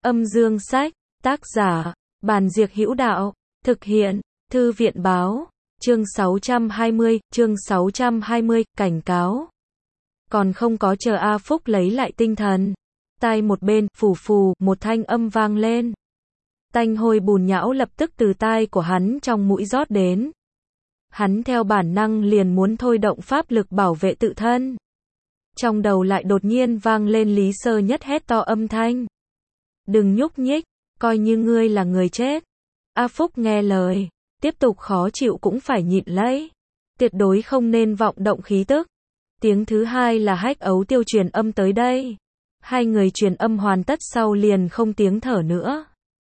Âm dương sách, tác giả, Bàn Diệc Hữu Đạo, thực hiện, Thư viện báo, chương 620, cảnh cáo. Còn không có chờ A Phúc lấy lại tinh thần. Tai một bên, phù phù, một thanh âm vang lên. Tanh hôi bùn nhão lập tức từ tai của hắn trong mũi rót đến. Hắn theo bản năng liền muốn thôi động pháp lực bảo vệ tự thân. Trong đầu lại đột nhiên vang lên Lý Sơ Nhất hét to âm thanh. Đừng nhúc nhích, coi như ngươi là người chết. A Phúc nghe lời, tiếp tục khó chịu cũng phải nhịn lấy. Tuyệt đối không nên vọng động khí tức. Tiếng thứ hai là Hách Ấu Tiêu truyền âm tới đây. Hai người truyền âm hoàn tất sau liền không tiếng thở nữa.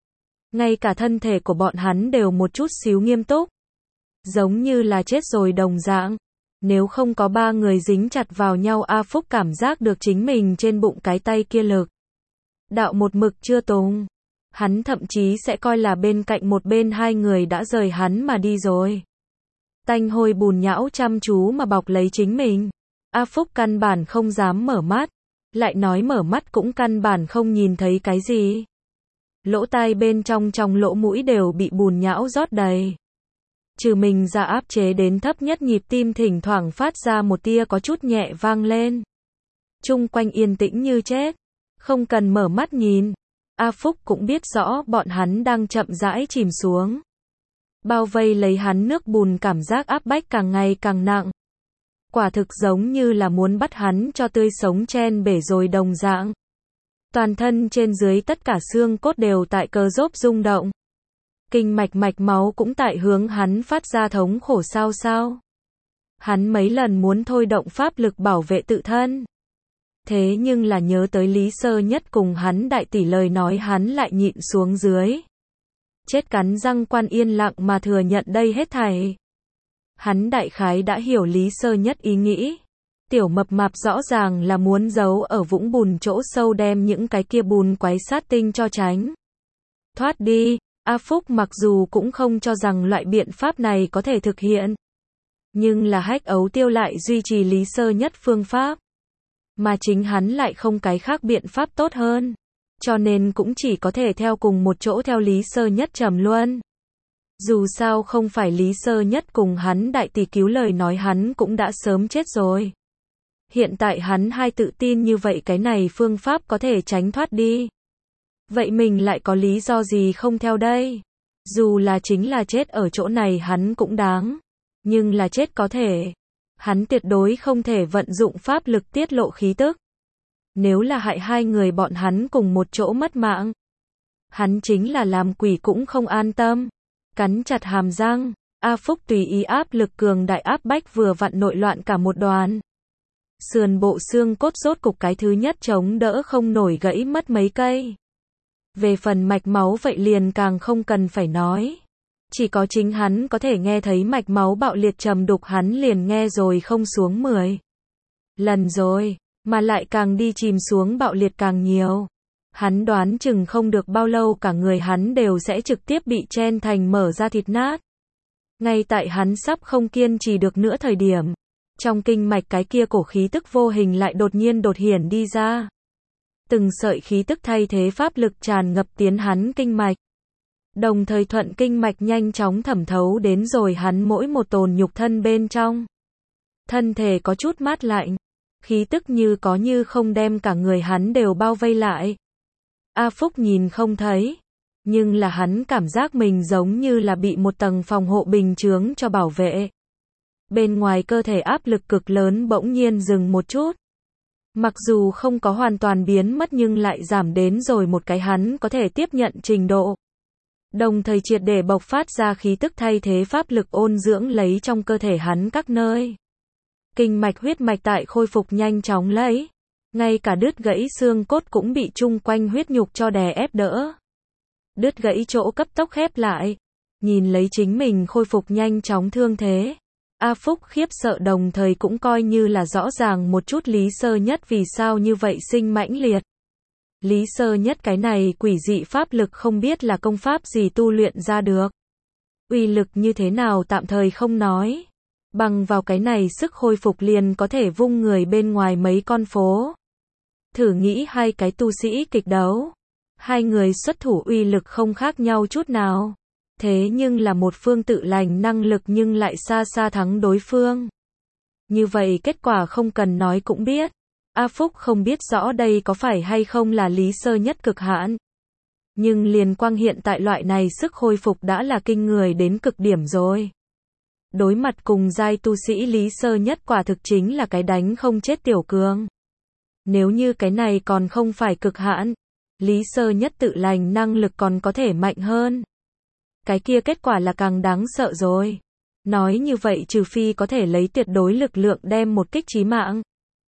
Ngay cả thân thể của bọn hắn đều một chút xíu nghiêm túc. Giống như là chết rồi đồng dạng. Nếu không có ba người dính chặt vào nhau, A Phúc cảm giác được chính mình trên bụng cái tay kia lực đạo một mực chưa tùng. Hắn thậm chí sẽ coi là bên cạnh một bên hai người đã rời hắn mà đi rồi. Tanh hôi bùn nhão chăm chú mà bọc lấy chính mình. A Phúc căn bản không dám mở mắt. Lại nói mở mắt cũng căn bản không nhìn thấy cái gì. Lỗ tai bên trong lỗ mũi đều bị bùn nhão rót đầy. Trừ mình ra áp chế đến thấp nhất, nhịp tim thỉnh thoảng phát ra một tia có chút nhẹ vang lên. Chung quanh yên tĩnh như chết. Không cần mở mắt nhìn. A Phúc cũng biết rõ bọn hắn đang chậm rãi chìm xuống. Bao vây lấy hắn nước bùn, cảm giác áp bách càng ngày càng nặng. Quả thực giống như là muốn bắt hắn cho tươi sống chen bể rồi đồng dạng. Toàn thân trên dưới tất cả xương cốt đều tại cơ rốp rung động. Kinh mạch mạch máu cũng tại hướng hắn phát ra thống khổ sao sao. Hắn mấy lần muốn thôi động pháp lực bảo vệ tự thân. Thế nhưng là nhớ tới Lý Sơ Nhất cùng hắn đại tỷ lời nói, hắn lại nhịn xuống dưới. Chết cắn răng quan yên lặng mà thừa nhận đây hết thảy. Hắn đại khái đã hiểu Lý Sơ Nhất ý nghĩ. Tiểu mập mạp rõ ràng là muốn giấu ở vũng bùn chỗ sâu, đem những cái kia bùn quái sát tinh cho tránh thoát đi. A Phúc mặc dù cũng không cho rằng loại biện pháp này có thể thực hiện. Nhưng là Hách Ấu Tiêu lại duy trì Lý Sơ Nhất phương pháp. Mà chính hắn lại không cái khác biện pháp tốt hơn. Cho nên cũng chỉ có thể theo cùng một chỗ theo Lý Sơ Nhất trầm luân. Dù sao không phải Lý Sơ Nhất cùng hắn đại tỷ cứu lời nói, hắn cũng đã sớm chết rồi. Hiện tại hắn hai tự tin như vậy cái này phương pháp có thể tránh thoát đi. Vậy mình lại có lý do gì không theo đây? Dù là chính là chết ở chỗ này hắn cũng đáng. Nhưng là chết có thể. Hắn tuyệt đối không thể vận dụng pháp lực tiết lộ khí tức. Nếu là hại hai người bọn hắn cùng một chỗ mất mạng, hắn chính là làm quỷ cũng không an tâm. Cắn chặt hàm răng, A Phúc tùy ý áp lực cường đại áp bách vừa vặn nội loạn cả một đoàn. Sườn bộ xương cốt rốt cục cái thứ nhất chống đỡ không nổi, gãy mất mấy cây. Về phần mạch máu vậy liền càng không cần phải nói. Chỉ có chính hắn có thể nghe thấy mạch máu bạo liệt trầm đục, hắn liền nghe rồi không xuống 10 lần rồi, mà lại càng đi chìm xuống bạo liệt càng nhiều. Hắn đoán chừng không được bao lâu cả người hắn đều sẽ trực tiếp bị chen thành mở ra thịt nát. Ngay tại hắn sắp không kiên trì được nữa thời điểm, trong kinh mạch cái kia cổ khí tức vô hình lại đột nhiên đột hiển đi ra. Từng sợi khí tức thay thế pháp lực tràn ngập tiến hắn kinh mạch. Đồng thời thuận kinh mạch nhanh chóng thẩm thấu đến rồi hắn mỗi một tồn nhục thân bên trong. Thân thể có chút mát lạnh. Khí tức như có như không đem cả người hắn đều bao vây lại. A Phúc nhìn không thấy. Nhưng là hắn cảm giác mình giống như là bị một tầng phòng hộ bình chướng cho bảo vệ. Bên ngoài cơ thể áp lực cực lớn bỗng nhiên dừng một chút. Mặc dù không có hoàn toàn biến mất nhưng lại giảm đến rồi một cái hắn có thể tiếp nhận trình độ. Đồng thời triệt để bộc phát ra khí tức thay thế pháp lực ôn dưỡng lấy trong cơ thể hắn các nơi. Kinh mạch huyết mạch tại khôi phục nhanh chóng lấy. Ngay cả đứt gãy xương cốt cũng bị chung quanh huyết nhục cho đè ép đỡ. Đứt gãy chỗ cấp tốc khép lại. Nhìn lấy chính mình khôi phục nhanh chóng thương thế. A Phúc khiếp sợ, đồng thời cũng coi như là rõ ràng một chút Lý Sơ Nhất vì sao như vậy sinh mãnh liệt. Lý Sơ Nhất cái này quỷ dị pháp lực không biết là công pháp gì tu luyện ra được. Uy lực như thế nào tạm thời không nói. Bằng vào cái này sức hồi phục liền có thể vung người bên ngoài mấy con phố. Thử nghĩ hai cái tu sĩ kịch đấu. Hai người xuất thủ uy lực không khác nhau chút nào. Thế nhưng là một phương tự lành năng lực nhưng lại xa xa thắng đối phương. Như vậy kết quả không cần nói cũng biết. A Phúc không biết rõ đây có phải hay không là Lý Sơ Nhất cực hạn. Nhưng liền quang hiện tại loại này sức hồi phục đã là kinh người đến cực điểm rồi. Đối mặt cùng giai tu sĩ Lý Sơ Nhất quả thực chính là cái đánh không chết tiểu cường. Nếu như cái này còn không phải cực hạn, Lý Sơ Nhất tự lành năng lực còn có thể mạnh hơn. Cái kia kết quả là càng đáng sợ rồi. Nói như vậy trừ phi có thể lấy tuyệt đối lực lượng đem một kích chí mạng.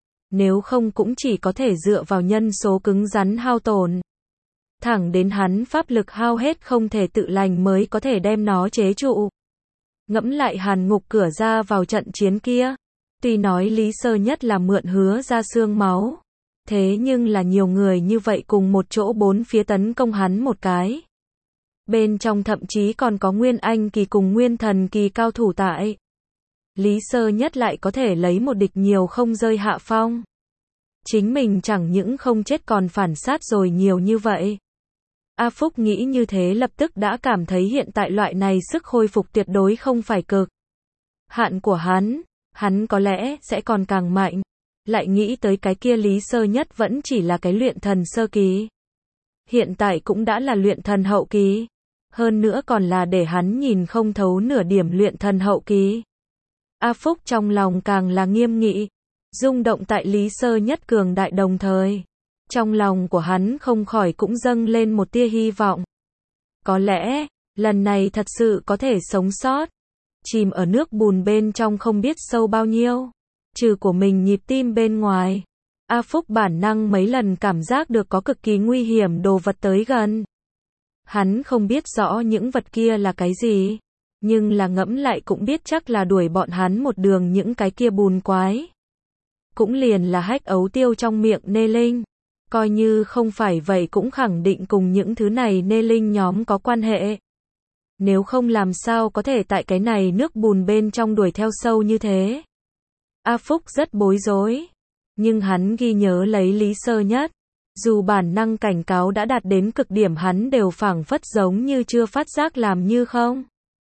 Nếu không cũng chỉ có thể dựa vào nhân số cứng rắn hao tổn. Thẳng đến hắn pháp lực hao hết không thể tự lành mới có thể đem nó chế trụ. Ngẫm lại Hàn Ngục cửa ra vào trận chiến kia. Tuy nói Lý Sơ Nhất là mượn hứa ra xương máu. Thế nhưng là nhiều người như vậy cùng một chỗ bốn phía tấn công hắn một cái. Bên trong thậm chí còn có Nguyên Anh kỳ cùng Nguyên Thần kỳ cao thủ tại. Lý Sơ Nhất lại có thể lấy một địch nhiều không rơi hạ phong. Chính mình chẳng những không chết còn phản sát rồi nhiều như vậy. A Phúc nghĩ như thế lập tức đã cảm thấy hiện tại loại này sức hồi phục tuyệt đối không phải cực hạn của hắn có lẽ sẽ còn càng mạnh. Lại nghĩ tới cái kia Lý Sơ Nhất vẫn chỉ là cái luyện thần sơ kỳ. Hiện tại cũng đã là luyện thần hậu kỳ. Hơn nữa còn là để hắn nhìn không thấu nửa điểm luyện thần hậu kỳ. A Phúc trong lòng càng là nghiêm nghị. Rung động tại Lý Sơ Nhất cường đại đồng thời. Trong lòng của hắn không khỏi cũng dâng lên một tia hy vọng. Có lẽ, lần này thật sự có thể sống sót. Chìm ở nước bùn bên trong không biết sâu bao nhiêu. Trừ của mình nhịp tim bên ngoài. A Phúc bản năng mấy lần cảm giác được có cực kỳ nguy hiểm đồ vật tới gần. Hắn không biết rõ những vật kia là cái gì. Nhưng là ngẫm lại cũng biết chắc là đuổi bọn hắn một đường những cái kia bùn quái. Cũng liền là hách ấu tiêu trong miệng nê linh. Coi như không phải vậy cũng khẳng định cùng những thứ này nê linh nhóm có quan hệ. Nếu không làm sao có thể tại cái này nước bùn bên trong đuổi theo sâu như thế. A Phúc rất bối rối. Nhưng hắn ghi nhớ lấy Lý Sơ Nhất. Dù bản năng cảnh cáo đã đạt đến cực điểm hắn đều phảng phất giống như chưa phát giác làm như không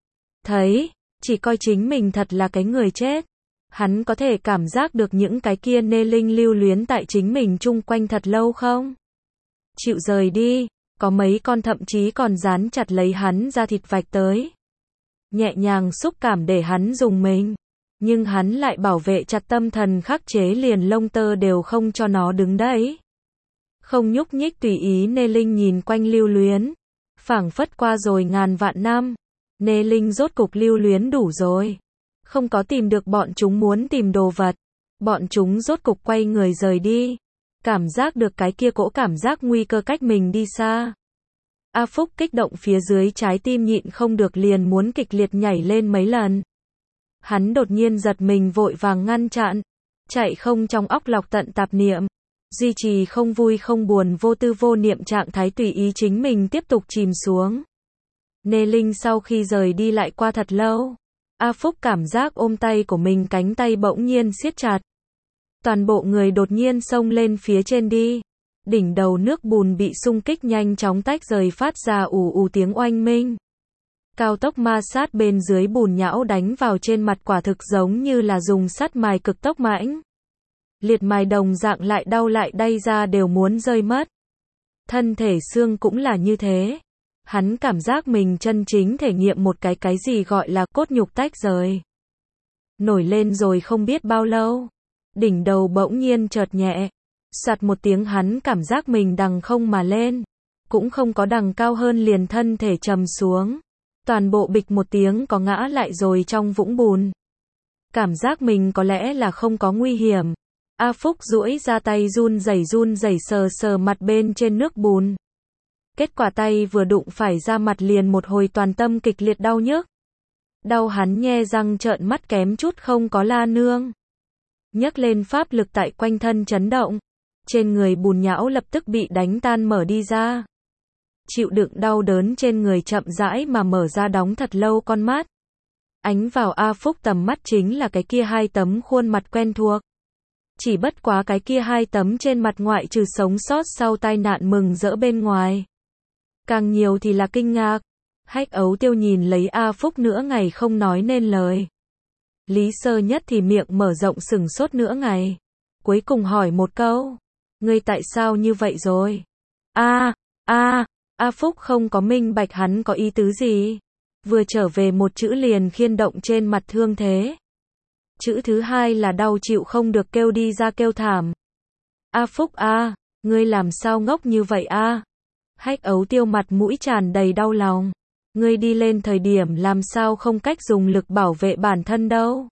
thấy, chỉ coi chính mình thật là cái người chết. Hắn có thể cảm giác được những cái kia nê linh lưu luyến tại chính mình chung quanh thật lâu không? Chịu rời đi, có mấy con thậm chí còn dán chặt lấy hắn ra thịt vạch tới. Nhẹ nhàng xúc cảm để hắn dùng mình. Nhưng hắn lại bảo vệ chặt tâm thần khắc chế liền lông tơ đều không cho nó đứng đấy. Không nhúc nhích tùy ý nê linh nhìn quanh lưu luyến. Phảng phất qua rồi ngàn vạn năm. Nê linh rốt cục lưu luyến đủ rồi. Không có tìm được bọn chúng muốn tìm đồ vật. Bọn chúng rốt cục quay người rời đi. Cảm giác được cái kia cỗ cảm giác nguy cơ cách mình đi xa. A Phúc kích động phía dưới trái tim nhịn không được liền muốn kịch liệt nhảy lên mấy lần. Hắn đột nhiên giật mình vội vàng ngăn chặn. Chạy không trong óc lọc tận tạp niệm. Duy trì không vui không buồn vô tư vô niệm trạng thái tùy ý chính mình tiếp tục chìm xuống. Nê linh sau khi rời đi lại qua thật lâu. A Phúc cảm giác ôm tay của mình cánh tay bỗng nhiên siết chặt. Toàn bộ người đột nhiên xông lên phía trên đi. Đỉnh đầu nước bùn bị xung kích nhanh chóng tách rời phát ra ù ù tiếng oanh minh. Cao tốc ma sát bên dưới bùn nhão đánh vào trên mặt quả thực giống như là dùng sắt mài cực tốc mãnh. Liệt mài đồng dạng lại đau lại đay ra đều muốn rơi mất. Thân thể xương cũng là như thế. Hắn cảm giác mình chân chính thể nghiệm một cái gì gọi là cốt nhục tách rời. Nổi lên rồi không biết bao lâu. Đỉnh đầu bỗng nhiên chợt nhẹ. Soạt một tiếng hắn cảm giác mình đằng không mà lên. Cũng không có đằng cao hơn liền thân thể trầm xuống. Toàn bộ bịch một tiếng có ngã lại rồi trong vũng bùn. Cảm giác mình có lẽ là không có nguy hiểm. A Phúc duỗi ra tay run rẩy sờ sờ mặt bên trên nước bùn. Kết quả tay vừa đụng phải ra mặt liền một hồi toàn tâm kịch liệt đau nhức. Đau hắn nhe răng trợn mắt kém chút không có la nương. Nhấc lên pháp lực tại quanh thân chấn động. Trên người bùn nhão lập tức bị đánh tan mở đi ra. Chịu đựng đau đớn trên người chậm rãi mà mở ra đóng thật lâu con mắt. Ánh vào A Phúc tầm mắt chính là cái kia hai tấm khuôn mặt quen thuộc. Chỉ bất quá cái kia hai tấm trên mặt ngoại trừ sống sót sau tai nạn mừng rỡ bên ngoài. càng nhiều thì là kinh ngạc. Hách Ấu Tiêu nhìn lấy A Phúc nửa ngày không nói nên lời. Lý Sơ Nhất thì miệng mở rộng sửng sốt nửa ngày. Cuối cùng hỏi một câu. Ngươi tại sao như vậy rồi? A Phúc không có minh bạch hắn có ý tứ gì. Vừa trở về một chữ liền khiên động trên mặt thương thế. Chữ thứ hai là đau chịu không được kêu đi ra kêu thảm. A Phúc a, ngươi làm sao ngốc như vậy a? Hách Ấu Tiêu mặt mũi tràn đầy đau lòng. Ngươi đi lên thời điểm làm sao không cách dùng lực bảo vệ bản thân đâu.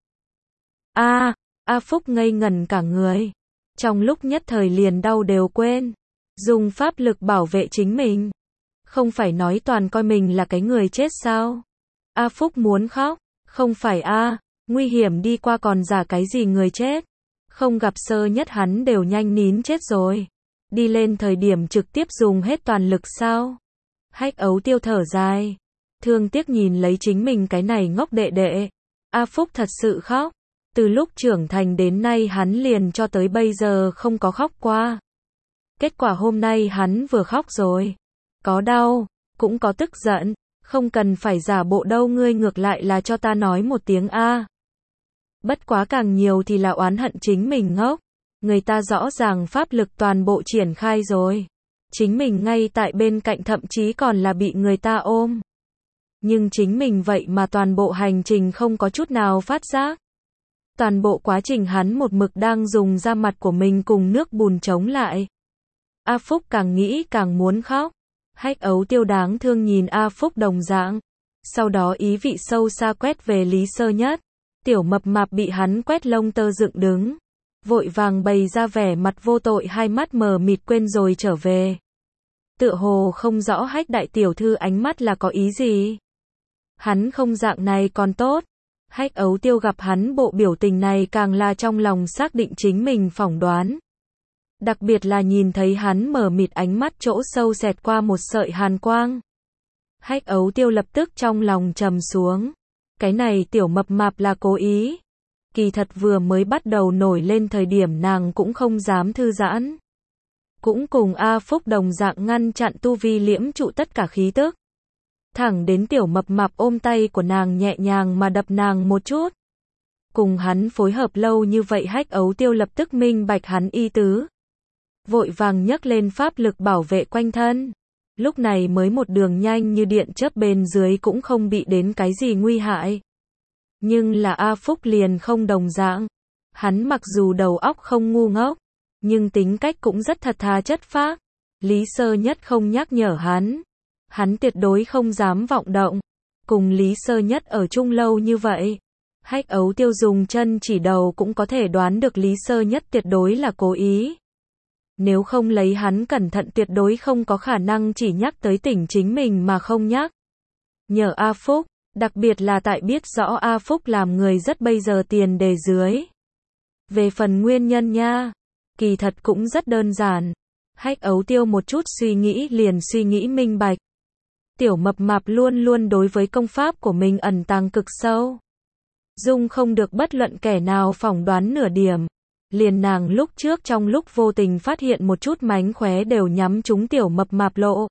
A Phúc ngây ngẩn cả người. Trong lúc nhất thời liền đau đều quên. Dùng pháp lực bảo vệ chính mình. Không phải nói toàn coi mình là cái người chết sao? A Phúc muốn khóc. Không phải a, nguy hiểm đi qua còn giả cái gì người chết. Không gặp Sơ Nhất hắn đều nhanh nín chết rồi. Đi lên thời điểm trực tiếp dùng hết toàn lực sao? Hách Ấu Tiêu thở dài. Thương tiếc nhìn lấy chính mình cái này ngốc đệ đệ. A Phúc thật sự khóc. Từ lúc trưởng thành đến nay hắn liền cho tới bây giờ không có khóc qua. Kết quả hôm nay hắn vừa khóc rồi. Có đau, cũng có tức giận. Không cần phải giả bộ đâu, ngươi ngược lại là cho ta nói một tiếng a. Bất quá càng nhiều thì là oán hận chính mình ngốc. Người ta rõ ràng pháp lực toàn bộ triển khai rồi. Chính mình ngay tại bên cạnh thậm chí còn là bị người ta ôm. Nhưng chính mình vậy mà toàn bộ hành trình không có chút nào phát giác. Toàn bộ quá trình hắn một mực đang dùng da mặt của mình cùng nước bùn chống lại. A Phúc càng nghĩ càng muốn khóc. Hách Ấu Tiêu đáng thương nhìn A Phúc đồng dạng. Sau đó ý vị sâu xa quét về Lý Sơ Nhất. Tiểu mập mạp bị hắn quét lông tơ dựng đứng. Vội vàng bày ra vẻ mặt vô tội, hai mắt mờ mịt quên rồi trở về. Tựa hồ không rõ Hách đại tiểu thư ánh mắt là có ý gì. Hắn không dạng này còn tốt. Hách Ấu Tiêu gặp hắn bộ biểu tình này càng là trong lòng xác định chính mình phỏng đoán. Đặc biệt là nhìn thấy hắn mờ mịt ánh mắt chỗ sâu xẹt qua một sợi hàn quang. Hách Ấu Tiêu lập tức trong lòng trầm xuống. Cái này tiểu mập mạp là cố ý. Kỳ thật vừa mới bắt đầu nổi lên thời điểm nàng cũng không dám thư giãn. Cũng cùng A Phúc đồng dạng ngăn chặn tu vi liễm trụ tất cả khí tức. Thẳng đến tiểu mập mạp ôm tay của nàng nhẹ nhàng mà đập nàng một chút. Cùng hắn phối hợp lâu như vậy Hách Ấu Tiêu lập tức minh bạch hắn ý tứ. Vội vàng nhấc lên pháp lực bảo vệ quanh thân. Lúc này mới một đường nhanh như điện chớp bên dưới cũng không bị đến cái gì nguy hại. Nhưng là A Phúc liền không đồng dạng. Hắn mặc dù đầu óc không ngu ngốc, nhưng tính cách cũng rất thật thà chất phác. Lý Sơ Nhất không nhắc nhở hắn. Hắn tuyệt đối không dám vọng động. Cùng Lý Sơ Nhất ở chung lâu như vậy. Hách Ấu Tiêu dùng chân chỉ đầu cũng có thể đoán được Lý Sơ Nhất tuyệt đối là cố ý. Nếu không lấy hắn cẩn thận tuyệt đối không có khả năng chỉ nhắc tới tỉnh chính mình mà không nhắc. Nhờ A Phúc, đặc biệt là tại biết rõ A Phúc làm người rất bây giờ tiền đề dưới. Về phần nguyên nhân nha, kỳ thật cũng rất đơn giản. Hách Ấu Tiêu một chút suy nghĩ liền suy nghĩ minh bạch. Tiểu mập mạp luôn luôn đối với công pháp của mình ẩn tàng cực sâu. Dung không được bất luận kẻ nào phỏng đoán nửa điểm. Liền nàng lúc trước trong lúc vô tình phát hiện một chút mánh khóe đều nhắm trúng tiểu mập mạp lộ.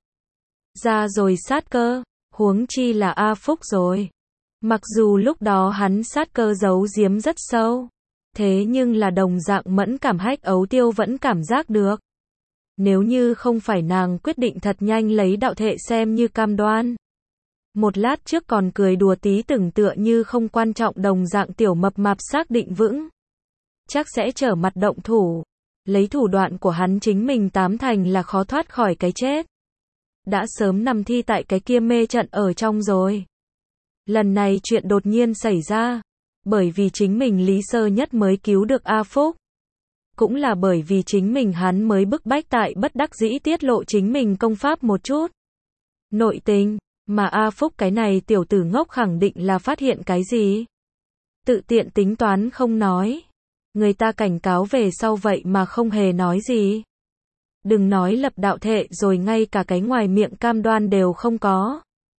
Ra rồi sát cơ, huống chi là A Phúc rồi. Mặc dù lúc đó hắn sát cơ giấu giếm rất sâu. Thế nhưng là đồng dạng mẫn cảm Hách Ấu Tiêu vẫn cảm giác được. Nếu như không phải nàng quyết định thật nhanh lấy đạo thể xem như cam đoan. Một lát trước còn cười đùa tí tưởng tựa như không quan trọng đồng dạng tiểu mập mạp xác định vững. Chắc sẽ trở mặt động thủ. Lấy thủ đoạn của hắn chính mình tám thành là khó thoát khỏi cái chết. Đã sớm nằm thi tại cái kia mê trận ở trong rồi. Lần này chuyện đột nhiên xảy ra. Bởi vì chính mình Lý Sơ Nhất mới cứu được A Phúc. Cũng là bởi vì chính mình hắn mới bức bách tại bất đắc dĩ tiết lộ chính mình công pháp một chút. Nội tình, mà A Phúc cái này tiểu tử ngốc khẳng định là phát hiện cái gì. Tự tiện tính toán không nói. Người ta cảnh cáo về sau vậy mà không hề nói gì. Đừng nói lập đạo thệ rồi ngay cả cái ngoài miệng cam đoan đều không có.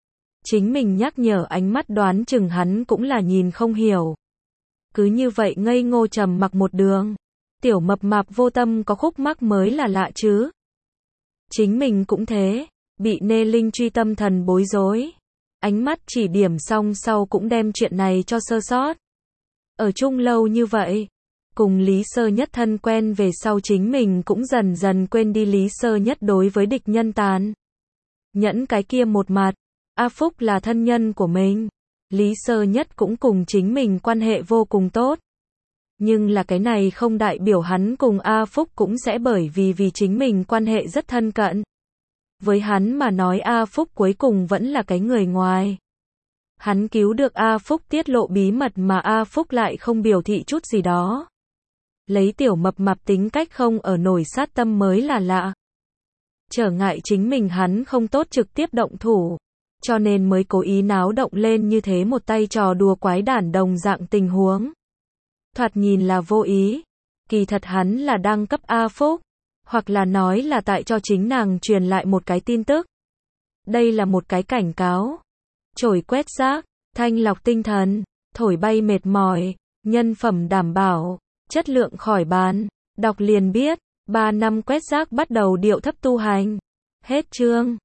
Chính mình nhắc nhở ánh mắt đoán chừng hắn cũng là nhìn không hiểu. Cứ như vậy ngây ngô trầm mặc một đường. Tiểu mập mạp vô tâm có khúc mắc mới là lạ chứ. Chính mình cũng thế. Bị Nê Linh truy tâm thần bối rối. Ánh mắt chỉ điểm xong sau cũng đem chuyện này cho sơ sót. Ở chung lâu như vậy, cùng Lý Sơ Nhất thân quen về sau chính mình cũng dần dần quên đi Lý Sơ Nhất đối với địch nhân tàn nhẫn cái kia một mặt. A Phúc là thân nhân của mình. Lý Sơ Nhất cũng cùng chính mình quan hệ vô cùng tốt. Nhưng là cái này không đại biểu hắn cùng A Phúc cũng sẽ bởi vì chính mình quan hệ rất thân cận. Với hắn mà nói A Phúc cuối cùng vẫn là cái người ngoài. Hắn cứu được A Phúc tiết lộ bí mật mà A Phúc lại không biểu thị chút gì đó. Lấy tiểu mập mạp tính cách không ở nổi sát tâm mới là lạ. Trở ngại chính mình hắn không tốt trực tiếp động thủ. Cho nên mới cố ý náo động lên như thế một tay trò đùa quái đản đồng dạng tình huống. Thoạt nhìn là vô ý. Kỳ thật hắn là đang cấp A Phúc. Hoặc là nói là tại cho chính nàng truyền lại một cái tin tức. Đây là một cái cảnh cáo. Chổi quét rác, thanh lọc tinh thần, thổi bay mệt mỏi, nhân phẩm đảm bảo, chất lượng khỏi bán. Đọc liền biết, 3 năm quét rác bắt đầu điệu thấp tu hành. Hết chương.